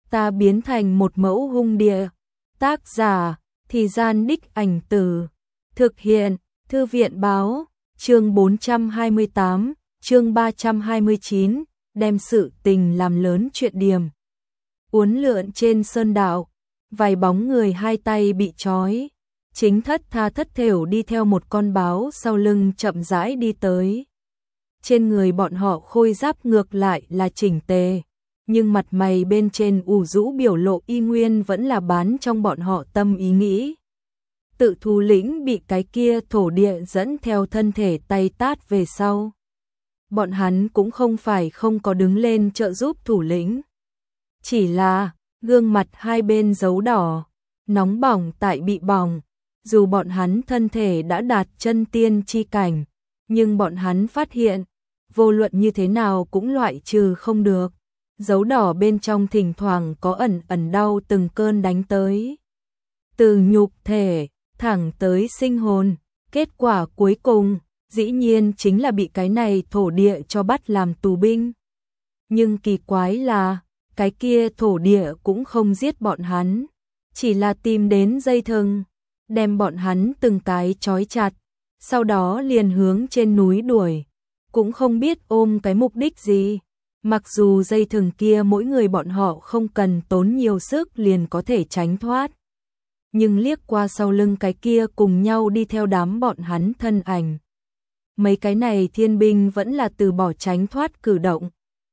ta biến thành một mẫu hung địa. Tác giả, Thì Gian Đích Ảnh Từ. Thực hiện, Thư viện Báo. Chương 428, chương 329, đem sự tình làm lớn chuyện điểm. Uốn lượn trên sơn đạo, vài bóng người hai tay bị trói, chính thất tha thất thểu đi theo một con báo sau lưng chậm rãi đi tới. Trên người bọn họ khôi giáp ngược lại là chỉnh tề, nhưng mặt mày bên trên ủ rũ biểu lộ y nguyên vẫn là bán trong bọn họ tâm ý nghĩ. Tự thủ lĩnh bị cái kia thổ địa dẫn theo thân thể tay tát về sau. Bọn hắn cũng không phải không có đứng lên trợ giúp thủ lĩnh. Chỉ là, gương mặt hai bên dấu đỏ, nóng bỏng tại bị bỏng. Dù bọn hắn thân thể đã đạt chân tiên chi cảnh, nhưng bọn hắn phát hiện, vô luận như thế nào cũng loại trừ không được. Dấu đỏ bên trong thỉnh thoảng có ẩn ẩn đau từng cơn đánh tới. Từ nhục thể, thẳng tới sinh hồn, kết quả cuối cùng, dĩ nhiên chính là bị cái này thổ địa cho bắt làm tù binh. Nhưng kỳ quái là, cái kia thổ địa cũng không giết bọn hắn, chỉ là tìm đến dây thừng, đem bọn hắn từng cái trói chặt, sau đó liền hướng trên núi đuổi, cũng không biết ôm cái mục đích gì. Mặc dù dây thừng kia mỗi người bọn họ không cần tốn nhiều sức liền có thể tránh thoát, nhưng liếc qua sau lưng cái kia cùng nhau đi theo đám bọn hắn thân ảnh. Mấy cái này thiên binh vẫn là từ bỏ tránh thoát cử động.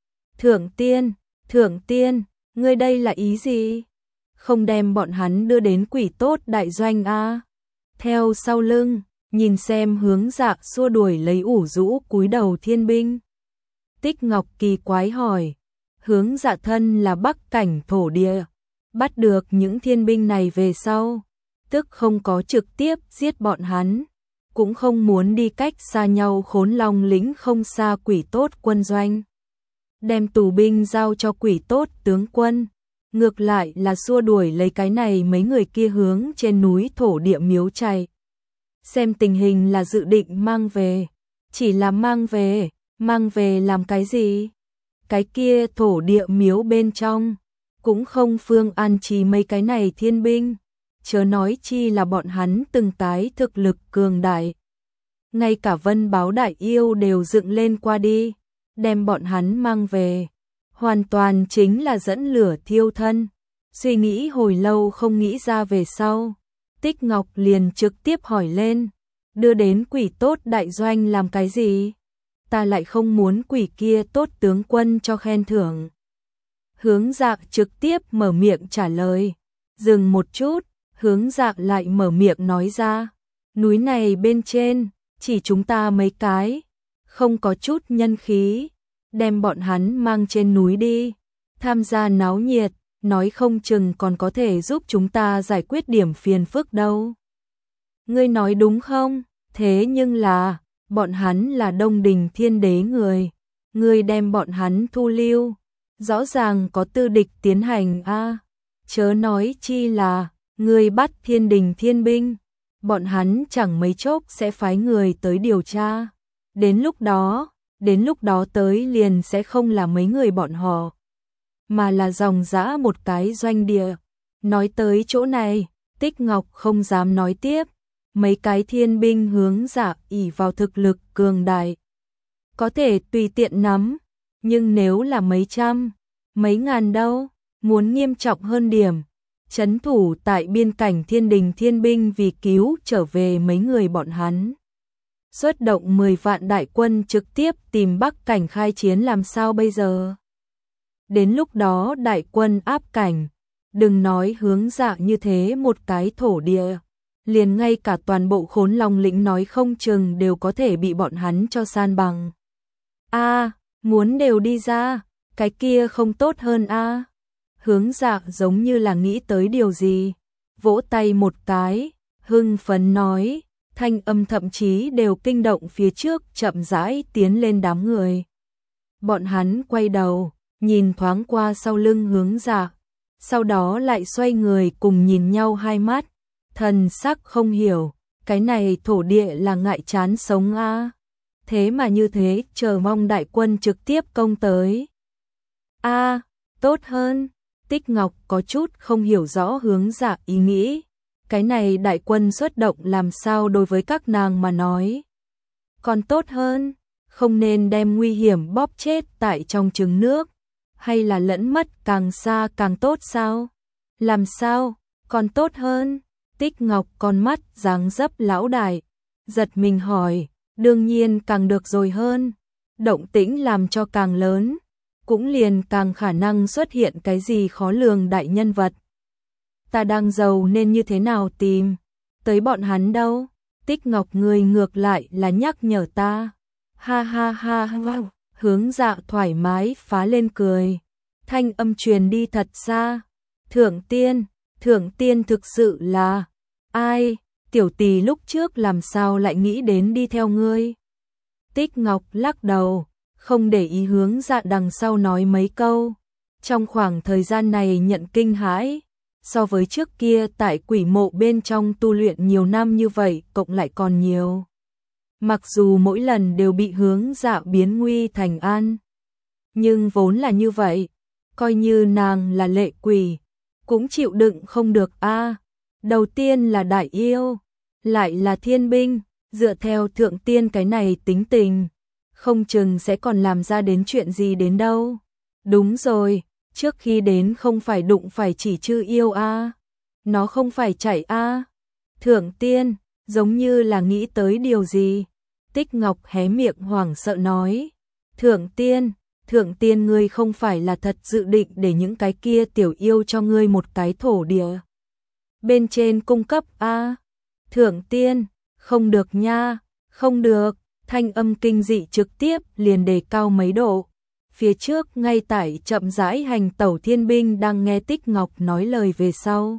Thượng tiên, ngươi đây là ý gì? Không đem bọn hắn đưa đến quỷ tốt đại doanh a? Theo sau lưng, nhìn xem hướng Dạ xua đuổi lấy ủ rũ cúi đầu thiên binh. Tích Ngọc kỳ quái hỏi, hướng Dạ thân là bắc cảnh thổ địa, bắt được những thiên binh này về sau, tức không có trực tiếp giết bọn hắn, cũng không muốn đi cách xa nhau Khốn Long lĩnh không xa quỷ tốt quân doanh. Đem tù binh giao cho quỷ tốt tướng quân, ngược lại là xua đuổi lấy cái này mấy người kia hướng trên núi thổ địa miếu chạy. Xem tình hình là dự định mang về, chỉ là mang về làm cái gì? Cái kia thổ địa miếu bên trong, cũng không phương an trí mấy cái này thiên binh, chớ nói chi là bọn hắn từng cái thực lực cường đại. Ngay cả Vân Báo đại yêu đều dựng lên qua đi, đem bọn hắn mang về, hoàn toàn chính là dẫn lửa thiêu thân. Suy nghĩ hồi lâu không nghĩ ra về sau, Tích Ngọc liền trực tiếp hỏi lên, đưa đến quỷ tốt đại doanh làm cái gì? Ta lại không muốn quỷ kia tốt tướng quân cho khen thưởng. Hướng Dạ trực tiếp mở miệng trả lời, dừng một chút, hướng Dạ lại mở miệng nói ra, núi này bên trên, chỉ chúng ta mấy cái, không có chút nhân khí, đem bọn hắn mang trên núi đi, tham gia náo nhiệt, nói không chừng còn có thể giúp chúng ta giải quyết điểm phiền phức đâu. Ngươi nói đúng không? Thế nhưng là, bọn hắn là Đông Đình Thiên Đế người, ngươi đem bọn hắn thu lưu, rõ ràng có tư địch tiến hành a. Chớ nói chi là, ngươi bắt Thiên Đình thiên binh, bọn hắn chẳng mấy chốc sẽ phái người tới điều tra. Đến lúc đó tới liền sẽ không là mấy người bọn họ, mà là dòng dã một cái doanh địa. Nói tới chỗ này, Tích Ngọc không dám nói tiếp. Mấy cái thiên binh hướng Dạ ỷ vào thực lực cường đại, có thể tùy tiện nắm, nhưng nếu là mấy trăm, mấy ngàn đâu, muốn nghiêm trọng hơn điểm. Trấn thủ tại biên cảnh Thiên Đình thiên binh vì cứu trở về mấy người bọn hắn. Xuất động 10 vạn đại quân trực tiếp tìm Bắc cảnh khai chiến làm sao bây giờ? Đến lúc đó đại quân áp cảnh, đừng nói hướng Dạ như thế một cái thổ địa, liền ngay cả toàn bộ Khốn Long lĩnh nói không chừng đều có thể bị bọn hắn cho san bằng. A, muốn đều đi ra, cái kia không tốt hơn a. Hướng Dạ giống như là nghĩ tới điều gì, vỗ tay một cái, hưng phấn nói, thanh âm thậm chí đều kinh động phía trước chậm rãi tiến lên đám người. Bọn hắn quay đầu, nhìn thoáng qua sau lưng Hướng Dạ, sau đó lại xoay người cùng nhìn nhau hai mắt. Thần sắc không hiểu, cái này thổ địa là ngại chán sống a. Thế mà như thế, chờ mong đại quân trực tiếp công tới. A, tốt hơn, Tích Ngọc có chút không hiểu rõ Hướng Dạ ý nghĩ. Cái này đại quân xuất động làm sao đối với các nàng mà nói. Còn tốt hơn, không nên đem nguy hiểm bóp chết tại trong trứng nước. Hay là lẫn mất càng xa càng tốt sao? Làm sao, còn tốt hơn? Tích Ngọc con mắt dáng dấp lão đại, giật mình hỏi, đương nhiên càng được rồi hơn. Động tĩnh làm cho càng lớn, cũng liền càng khả năng xuất hiện cái gì khó lường đại nhân vật. Ta đang giàu nên như thế nào tìm tới bọn hắn đâu? Tích Ngọc người ngược lại là nhắc nhở ta. Ha ha ha ha. Hướng Dạ thoải mái phá lên cười. Thanh âm truyền đi thật xa. Thượng tiên thực sự là ai? Tiểu tỷ lúc trước làm sao lại nghĩ đến đi theo ngươi? Tích Ngọc lắc đầu, không để ý Hướng Dạ đằng sau nói mấy câu. Trong khoảng thời gian này nhận kinh hãi, so với trước kia tại quỷ mộ bên trong tu luyện nhiều năm như vậy cộng lại còn nhiều. Mặc dù mỗi lần đều bị Hướng Dạ biến nguy thành an, nhưng vốn là như vậy, coi như nàng là lệ quỷ, cũng chịu đựng không được a. Đầu tiên là đại yêu, lại là thiên binh, dựa theo thượng tiên cái này tính tình, không chừng sẽ còn làm ra đến chuyện gì đến đâu. Đúng rồi, trước khi đến không phải đụng phải chỉ chư yêu a, nó không phải chạy a. Thượng tiên, giống như là nghĩ tới điều gì. Tích Ngọc hé miệng hoảng sợ nói, thượng tiên ngươi không phải là thật dự định để những cái kia tiểu yêu cho ngươi một cái thổ địa bên trên cung cấp a? Thượng tiên, không được nha, không được. Thanh âm kinh dị trực tiếp liền đề cao mấy độ. Phía trước ngay tại chậm rãi hành tẩu thiên binh đang nghe Tích Ngọc nói lời về sau.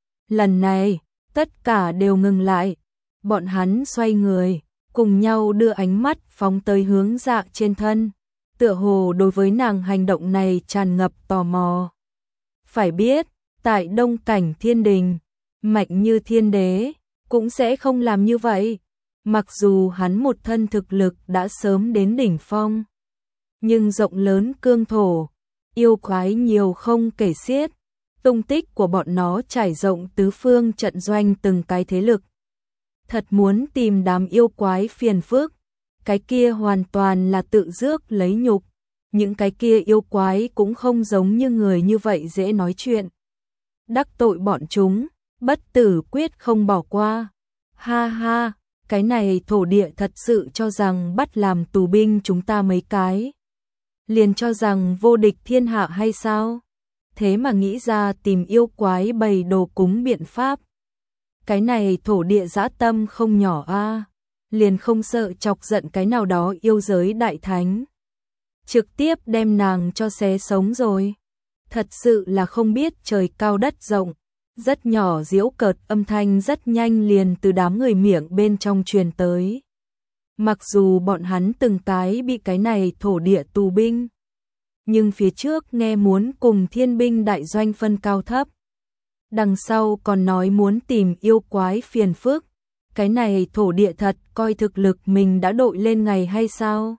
Lần này, tất cả đều ngừng lại. Bọn hắn xoay người, cùng nhau đưa ánh mắt phóng tới Hướng Dạ trên thân. Tựa hồ đối với nàng hành động này tràn ngập tò mò. Phải biết, tại Đông Cảnh Thiên Đình, mạnh như thiên đế, cũng sẽ không làm như vậy. Mặc dù hắn một thân thực lực đã sớm đến đỉnh phong, nhưng rộng lớn cương thổ, yêu quái nhiều không kể xiết, tung tích của bọn nó trải rộng tứ phương trận doanh từng cái thế lực. Thật muốn tìm đám yêu quái phiền phức, cái kia hoàn toàn là tự rước lấy nhục. Những cái kia yêu quái cũng không giống như người như vậy dễ nói chuyện. Đắc tội bọn chúng, bất tử quyết không bỏ qua. Ha ha, cái này thổ địa thật sự cho rằng bắt làm tù binh chúng ta mấy cái. Liền cho rằng vô địch thiên hạ hay sao? Thế mà nghĩ ra tìm yêu quái bày đồ cúng biện pháp. Cái này thổ địa dã tâm không nhỏ a, liền không sợ chọc giận cái nào đó yêu giới đại thánh. Trực tiếp đem nàng cho xé sống rồi. Thật sự là không biết trời cao đất rộng. Rất nhỏ giễu cợt âm thanh rất nhanh liền từ đám người miệng bên trong truyền tới. Mặc dù bọn hắn từng cái bị cái này thổ địa tù binh, nhưng phía trước nghe muốn cùng thiên binh đại doanh phân cao thấp. Đằng sau còn nói muốn tìm yêu quái phiền phức. Cái này thổ địa thật coi thực lực mình đã đội lên ngày hay sao?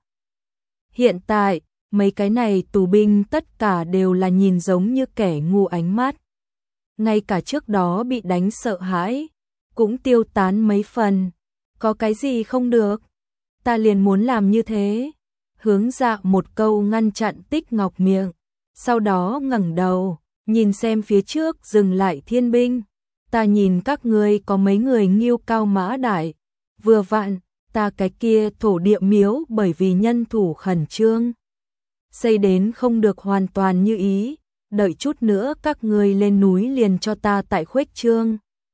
Hiện tại, mấy cái này tù binh tất cả đều là nhìn giống như kẻ ngu ánh mắt. Ngay cả trước đó bị đánh sợ hãi, cũng tiêu tán mấy phần. Có cái gì không được? Ta liền muốn làm như thế. Hướng Dạ một câu ngăn chặn Tích Ngọc miệng. Sau đó ngẩng đầu, nhìn xem phía trước dừng lại thiên binh. Ta nhìn các ngươi có mấy người nghiêu cao mã đại. Vừa vặn, ta cái kia thổ địa miếu bởi vì nhân thủ khẩn trương. Xây đến không được hoàn toàn như ý. Đợi chút nữa các ngươi lên núi liền cho ta tại khuếch trương.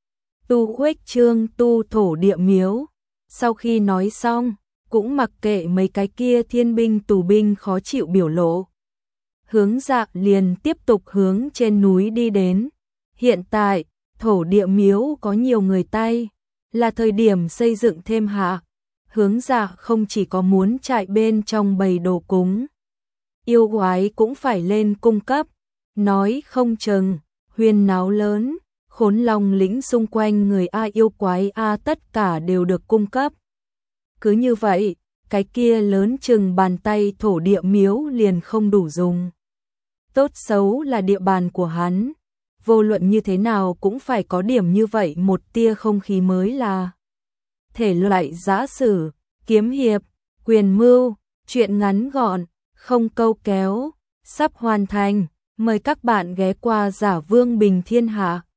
Tu thổ địa miếu. Sau khi nói xong, cũng mặc kệ mấy cái kia thiên binh tù binh khó chịu biểu lộ. Hướng Dạ liền tiếp tục hướng trên núi đi đến. Hiện tại, thổ địa miếu có nhiều người tay, là thời điểm xây dựng thêm hạ. Hướng Dạ không chỉ có muốn chạy bên trong bầy đồ cúng, yêu quái cũng phải lên cung cấp. Nói không chừng, huyên náo lớn, Khốn Long lĩnh xung quanh người A yêu quái A tất cả đều được cung cấp. Cứ như vậy, cái kia lớn chừng bàn tay thổ địa miếu liền không đủ dùng. tốt xấu là địa bàn của hắn. Vô luận như thế nào cũng phải có điểm như vậy, một tia không khí mới là thể loại giã sử, kiếm hiệp, quyền mưu, truyện ngắn gọn, không câu kéo, sắp hoàn thành. Mời các bạn ghé qua Giả Vương Bình Thiên Hạ.